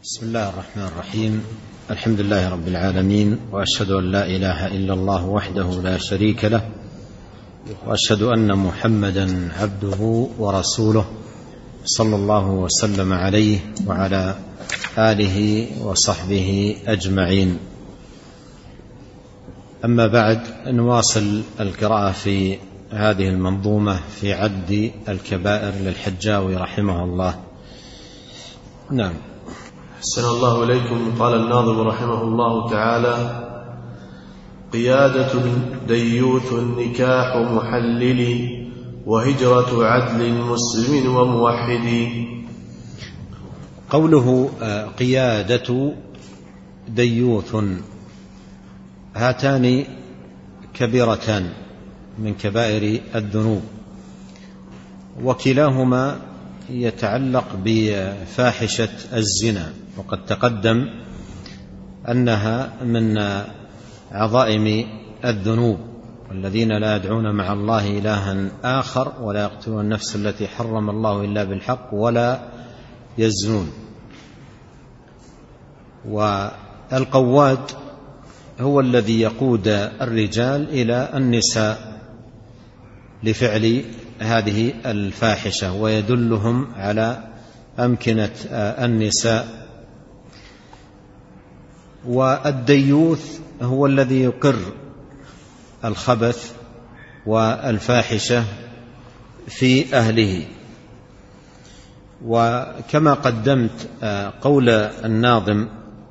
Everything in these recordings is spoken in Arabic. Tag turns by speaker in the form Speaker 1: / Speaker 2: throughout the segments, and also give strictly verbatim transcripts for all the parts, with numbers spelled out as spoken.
Speaker 1: بسم الله الرحمن الرحيم. الحمد لله رب العالمين، وأشهد أن لا إله إلا الله وحده لا شريك له، وأشهد أن محمدا عبده ورسوله، صلى الله وسلم عليه وعلى آله وصحبه أجمعين. أما بعد، نواصل القراءة في هذه المنظومة في عد الكبائر للحجاوي رحمه الله. نعم.
Speaker 2: أحسن الله إليكم. قال الناظم رحمه الله تعالى: قيادة ديوث نكاح محلل، وهجرة عدل مسلم وموحد.
Speaker 1: قوله قيادة ديوث، هاتان كبيرتان من كبائر الذنوب، وكلاهما يتعلق بفاحشة الزنا، وقد تقدم أنها من عظائم الذنوب، والذين لا يدعون مع الله إلها آخر ولا يقتلون النفس التي حرم الله إلا بالحق ولا يزنون. والقواد هو الذي يقود الرجال إلى النساء لفعل هذه الفاحشة ويدلهم على أمكنة النساء. والديوث هو الذي يقر الخبث والفاحشة في أهله. وكما قدمت قول الناظم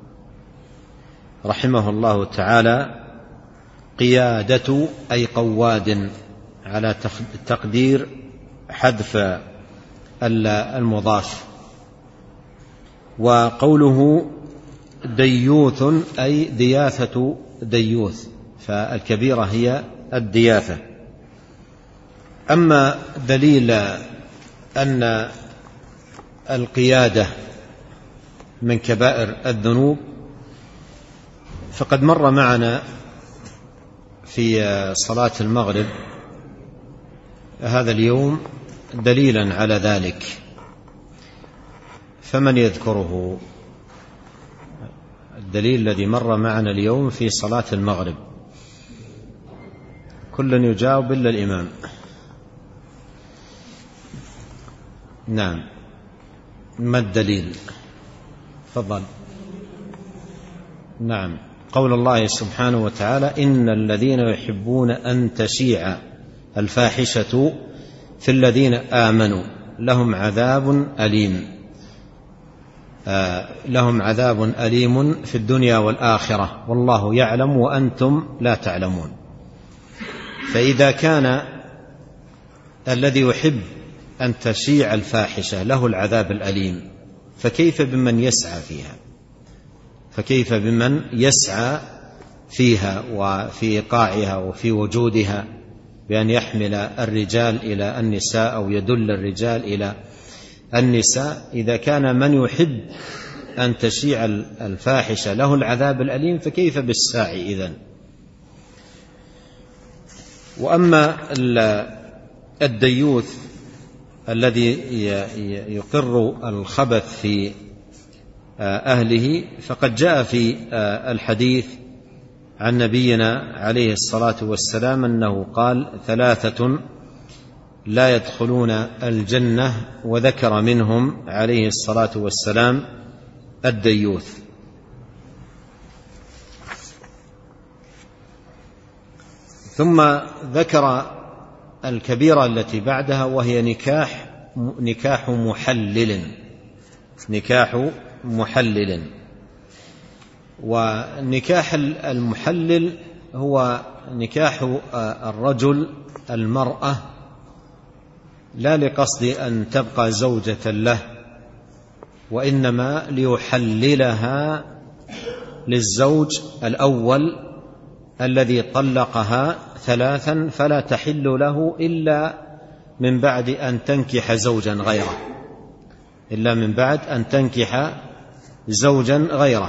Speaker 1: رحمه الله تعالى: قيادة أي قواد، على تقدير حذف المضاف. وقوله ديوث أي دياثة ديوث، فالكبيرة هي الدياثة. أما دليل أن القيادة من كبائر الذنوب فقد مر معنا في صلاة المغرب هذا اليوم دليلا على ذلك، فمن يذكره؟ الدليل الذي مر معنا اليوم في صلاة المغرب، كل يجاوب إلا الإمام. نعم، ما الدليل؟ تفضل. نعم، قول الله سبحانه وتعالى: إن الذين يحبون أن تشيع الفاحشة في الذين آمنوا لهم عذاب أليم آه لهم عذاب أليم في الدنيا والآخرة والله يعلم وأنتم لا تعلمون. فإذا كان الذي يحب أن تشيع الفاحشة له العذاب الأليم، فكيف بمن يسعى فيها فكيف بمن يسعى فيها وفي إيقاعها وفي وجودها، بأن يحمل الرجال إلى النساء أو يدل الرجال إلى النساء. إذا كان من يحب أن تشيع الفاحشة له العذاب الأليم، فكيف بالساعي إذن؟ وأما الديوث الذي يقر الخبث في أهله، فقد جاء في الحديث عن نبينا عليه الصلاة والسلام أنه قال: ثلاثة لا يدخلون الجنة، وذكر منهم عليه الصلاة والسلام الديوث. ثم ذكر الكبيرة التي بعدها، وهي نكاح نكاح محلل نكاح محلل ونكاح المحلل هو نكاح الرجل المرأة لا لقصد أن تبقى زوجة له، وإنما ليحللها للزوج الأول الذي طلقها ثلاثا، فلا تحل له إلا من بعد أن تنكح زوجا غيره إلا من بعد أن تنكح زوجا غيره.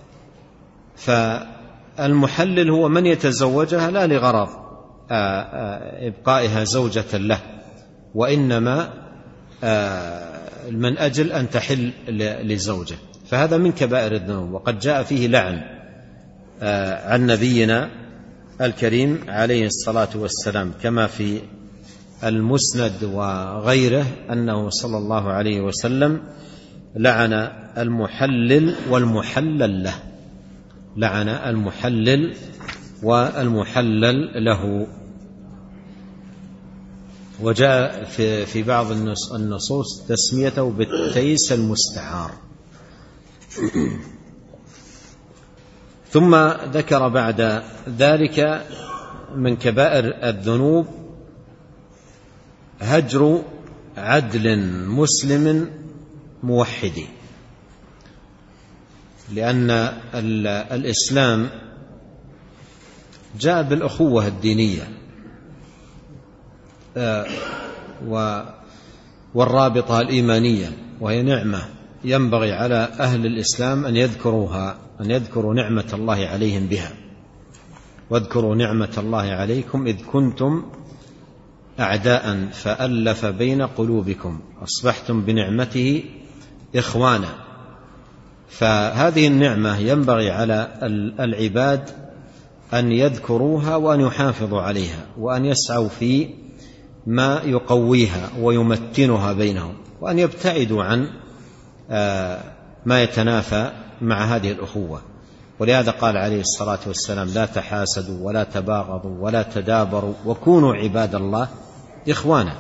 Speaker 1: فالمحلل هو من يتزوجها لا لغرض إبقائها زوجة له، وإنما من أجل أن تحل لزوجه. فهذا من كبائر الذنوب، وقد جاء فيه لعن عن نبينا الكريم عليه الصلاة والسلام كما في المسند وغيره أنه صلى الله عليه وسلم لعن المحلل والمحلل له، لعن المحلل والمحلل له. وجاء في في بعض النصوص تسميته بالتيس المستعار. ثم ذكر بعد ذلك من كبائر الذنوب هجر عدل مسلم موحد، لأن الإسلام جاء بالأخوة الدينية والرابطة الإيمانية، وهي نعمة ينبغي على أهل الإسلام أن يذكروها، أن يذكروا نعمة الله عليهم بها. واذكروا نعمة الله عليكم إذ كنتم أعداء فألف بين قلوبكم أصبحتم بنعمته إخوانا. فهذه النعمة ينبغي على العباد أن يذكروها وأن يحافظوا عليها، وأن يسعوا في ما يقويها ويمتنها بينهم، وأن يبتعدوا عن ما يتنافى مع هذه الأخوة. ولهذا قال عليه الصلاة والسلام: لا تحاسدوا ولا تباغضوا ولا تدابروا وكونوا عباد الله إخوانا.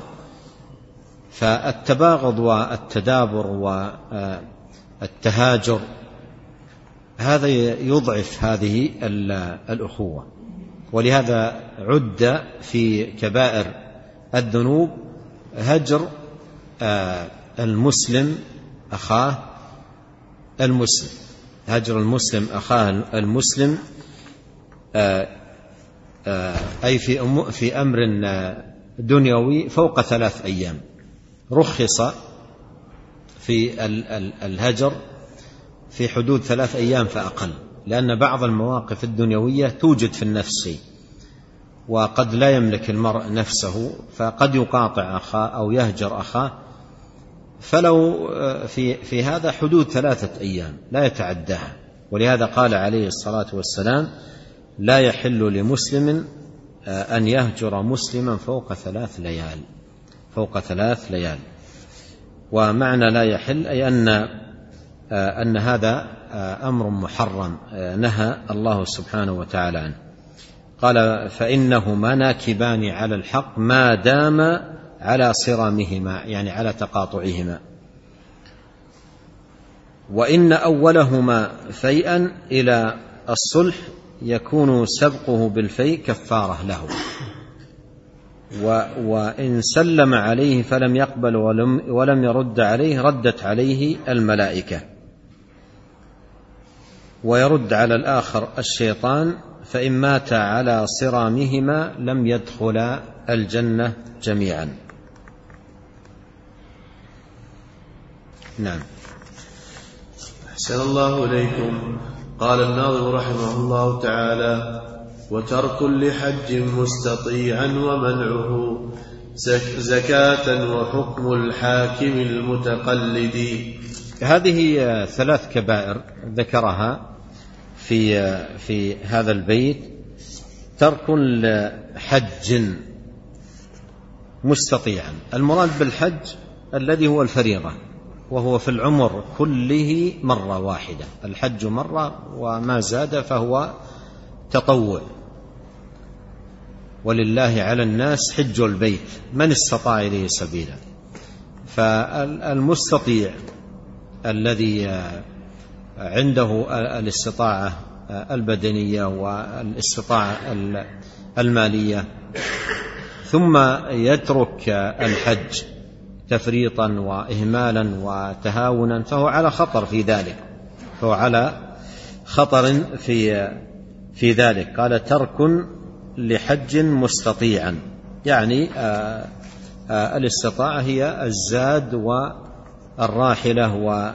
Speaker 1: فالتباغض والتدابر والتهاجر هذا يضعف هذه الأخوة. ولهذا عد في كبائر الذنوب هجر المسلم أخاه المسلم، هجر المسلم أخاه المسلم، أي في في أمر دنيوي فوق ثلاث أيام. رخص في الهجر في حدود ثلاث أيام فأقل، لأن بعض المواقف الدنيوية توجد في النفس، وقد لا يملك المرء نفسه، فقد يقاطع أخاه أو يهجر أخاه، فلو في في هذا حدود ثلاثة أيام لا يتعداها. ولهذا قال عليه الصلاة والسلام: لا يحل لمسلم أن يهجر مسلما فوق ثلاث ليال، فوق ثلاث ليال. ومعنى لا يحل أي أن أن هذا أمر محرم نهى الله سبحانه وتعالى عنه. قال: فإنهما ناكبان على الحق ما دام على صرامهما، يعني على تقاطعهما. وإن أولهما فيئا إلى الصلح يكون سبقه بالفيء كفارة له، وإن سلم عليه فلم يقبل ولم, ولم يرد عليه ردت عليه الملائكة، ويرد على الآخر الشيطان، فإن مات على صرامهما لم يدخلا الجنة جميعا. نعم.
Speaker 2: أحسن الله إليكم. قال الناظم رحمه الله تعالى: وترك لحج مستطيعا ومنعه زكاة وحكم الحاكم المتقلد.
Speaker 1: هذه ثلاث كبائر ذكرها في في هذا البيت. ترك لحج مستطيعا، المراد بالحج الذي هو الفريضة، وهو في العمر كله مرة واحدة. الحج مرة وما زاد فهو تطوع. ولله على الناس حج البيت من استطاع إليه سبيلا. فالمستطيع الذي عنده الاستطاعة البدنية والاستطاعة المالية ثم يترك الحج تفريطا وإهمالا وتهاونا فهو على خطر في ذلك، فهو على خطر في في ذلك. قال: ترك لحج مستطيعا، يعني آآ آآ الاستطاعة هي الزاد والراحلة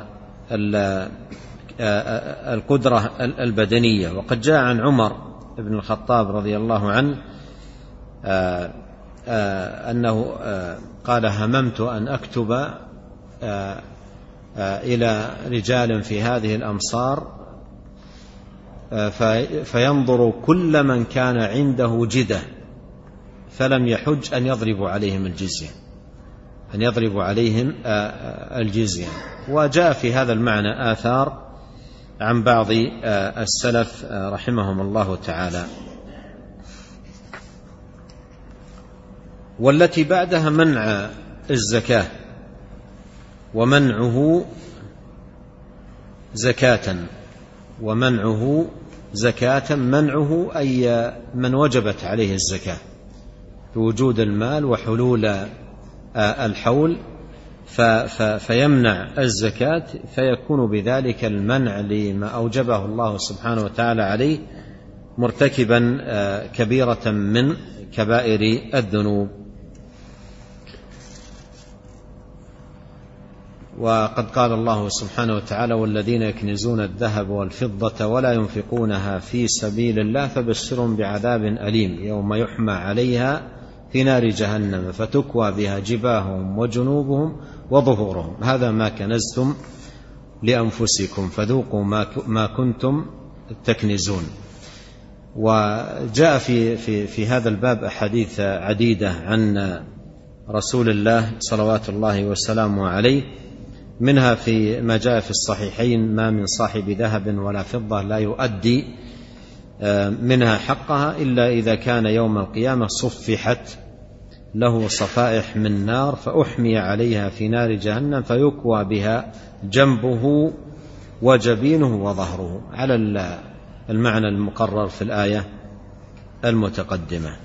Speaker 1: والقدرة البدنية. وقد جاء عن عمر بن الخطاب رضي الله عنه آآ آآ أنه آآ قال: هممت أن أكتب إلى رجال في هذه الأمصار فينظر كل من كان عنده جدة فلم يحج أن يضرب عليهم الجزية أن يضرب عليهم الجزية. وجاء في هذا المعنى آثار عن بعض السلف رحمهم الله تعالى. والتي بعدها منع الزكاة ومنعه زكاة ومنعه زكاة منعه أي من وجبت عليه الزكاة بوجود المال وحلول الحول فيمنع الزكاة، فيكون بذلك المنع لما أوجبه الله سبحانه وتعالى عليه مرتكبا كبيرة من كبائر الذنوب. وقد قال الله سبحانه وتعالى: والذين يكنزون الذهب والفضة ولا ينفقونها في سبيل الله فبشرهم بعذاب أليم يوم يحمى عليها في نار جهنم فتكوى بها جباههم وجنوبهم وظهورهم هذا ما كنزتم لأنفسكم فذوقوا ما كنتم تكنزون. وجاء في, في, في هذا الباب أحاديث عديدة عن رسول الله صلوات الله وسلامه عليه، منها في ما جاء في الصحيحين: ما من صاحب ذهب ولا فضة لا يؤدي منها حقها إلا إذا كان يوم القيامة صفحت له صفائح من نار فأحمي عليها في نار جهنم فيكوى بها جنبه وجبينه وظهره، على المعنى المقرر في الآية المتقدمة.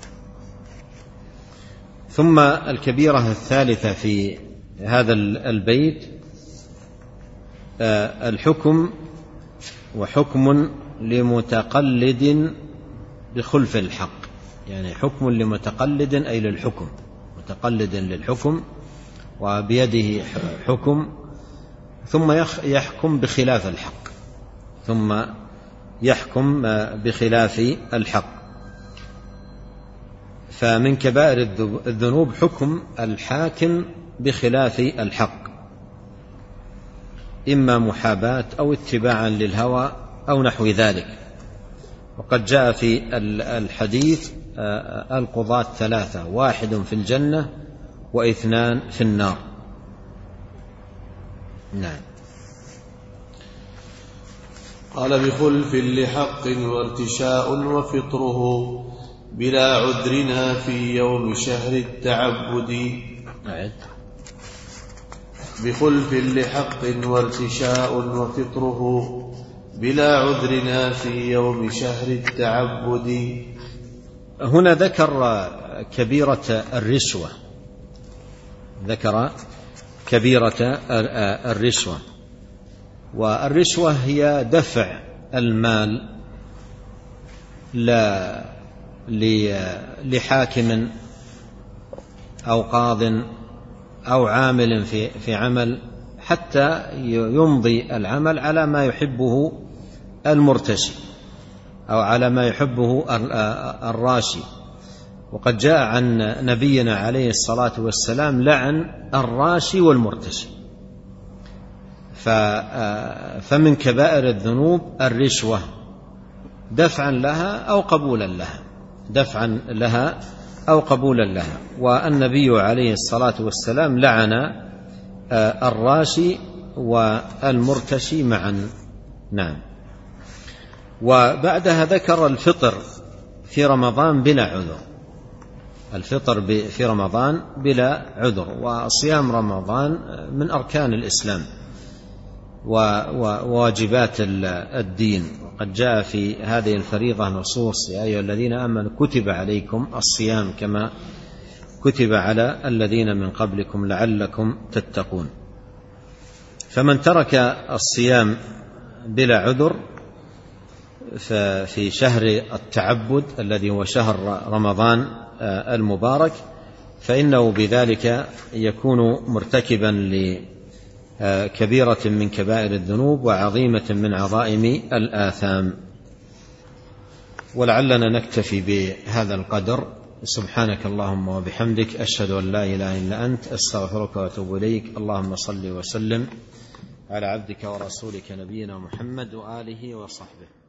Speaker 1: ثم الكبيرة الثالثة في هذا البيت الحكم وحكم لمتقلد بخلف الحق، يعني حكم لمتقلد أي للحكم، متقلد للحكم وبيده حكم ثم يحكم بخلاف الحق ثم يحكم بخلاف الحق. فمن كبائر الذنوب حكم الحاكم بخلاف الحق، إما محاباة أو اتباعا للهوى أو نحو ذلك. وقد جاء في الحديث: القضاة ثلاثة، واحد في الجنة واثنان في النار. نعم.
Speaker 2: قال: بخلف لحق وارتشاء وفطره بلا عذرنا في يوم شهر التعبد.
Speaker 1: أعد.
Speaker 2: بخلف لحق وارتشاء وفطره بلا عذرنا في يوم شهر التعبد.
Speaker 1: هنا ذكر كبيرة الرشوة، ذكر كبيرة الرشوة. والرشوة هي دفع المال لا لحاكم أو قاض أو عامل في في عمل حتى يمضي العمل على ما يحبه المرتشي أو على ما يحبه الراشي. وقد جاء عن نبينا عليه الصلاة والسلام لعن الراشي والمرتشي. فمن كبائر الذنوب الرشوة دفعا لها أو قبولا لها، دفعا لها أو قبولا لها. والنبي عليه الصلاة والسلام لعن الراشي والمرتشي معا. نعم. وبعدها ذكر الفطر في رمضان بلا عذر، الفطر في رمضان بلا عذر. وصيام رمضان من أركان الإسلام وواجبات الدين. وقد جاء في هذه الفريضة نصوص: يا أيها الذين آمنوا كتب عليكم الصيام كما كتب على الذين من قبلكم لعلكم تتقون. فمن ترك الصيام بلا عذر في شهر التعبد الذي هو شهر رمضان المبارك فإنه بذلك يكون مرتكبا لكبيرة من كبائر الذنوب وعظيمة من عظائم الآثام. ولعلنا نكتفي بهذا القدر سبحانك اللهم وبحمدك، أشهد أن لا إله إلا أنت، أستغفرك وأتوب إليك. اللهم صل وسلم على عبدك ورسولك نبينا محمد وآله وصحبه.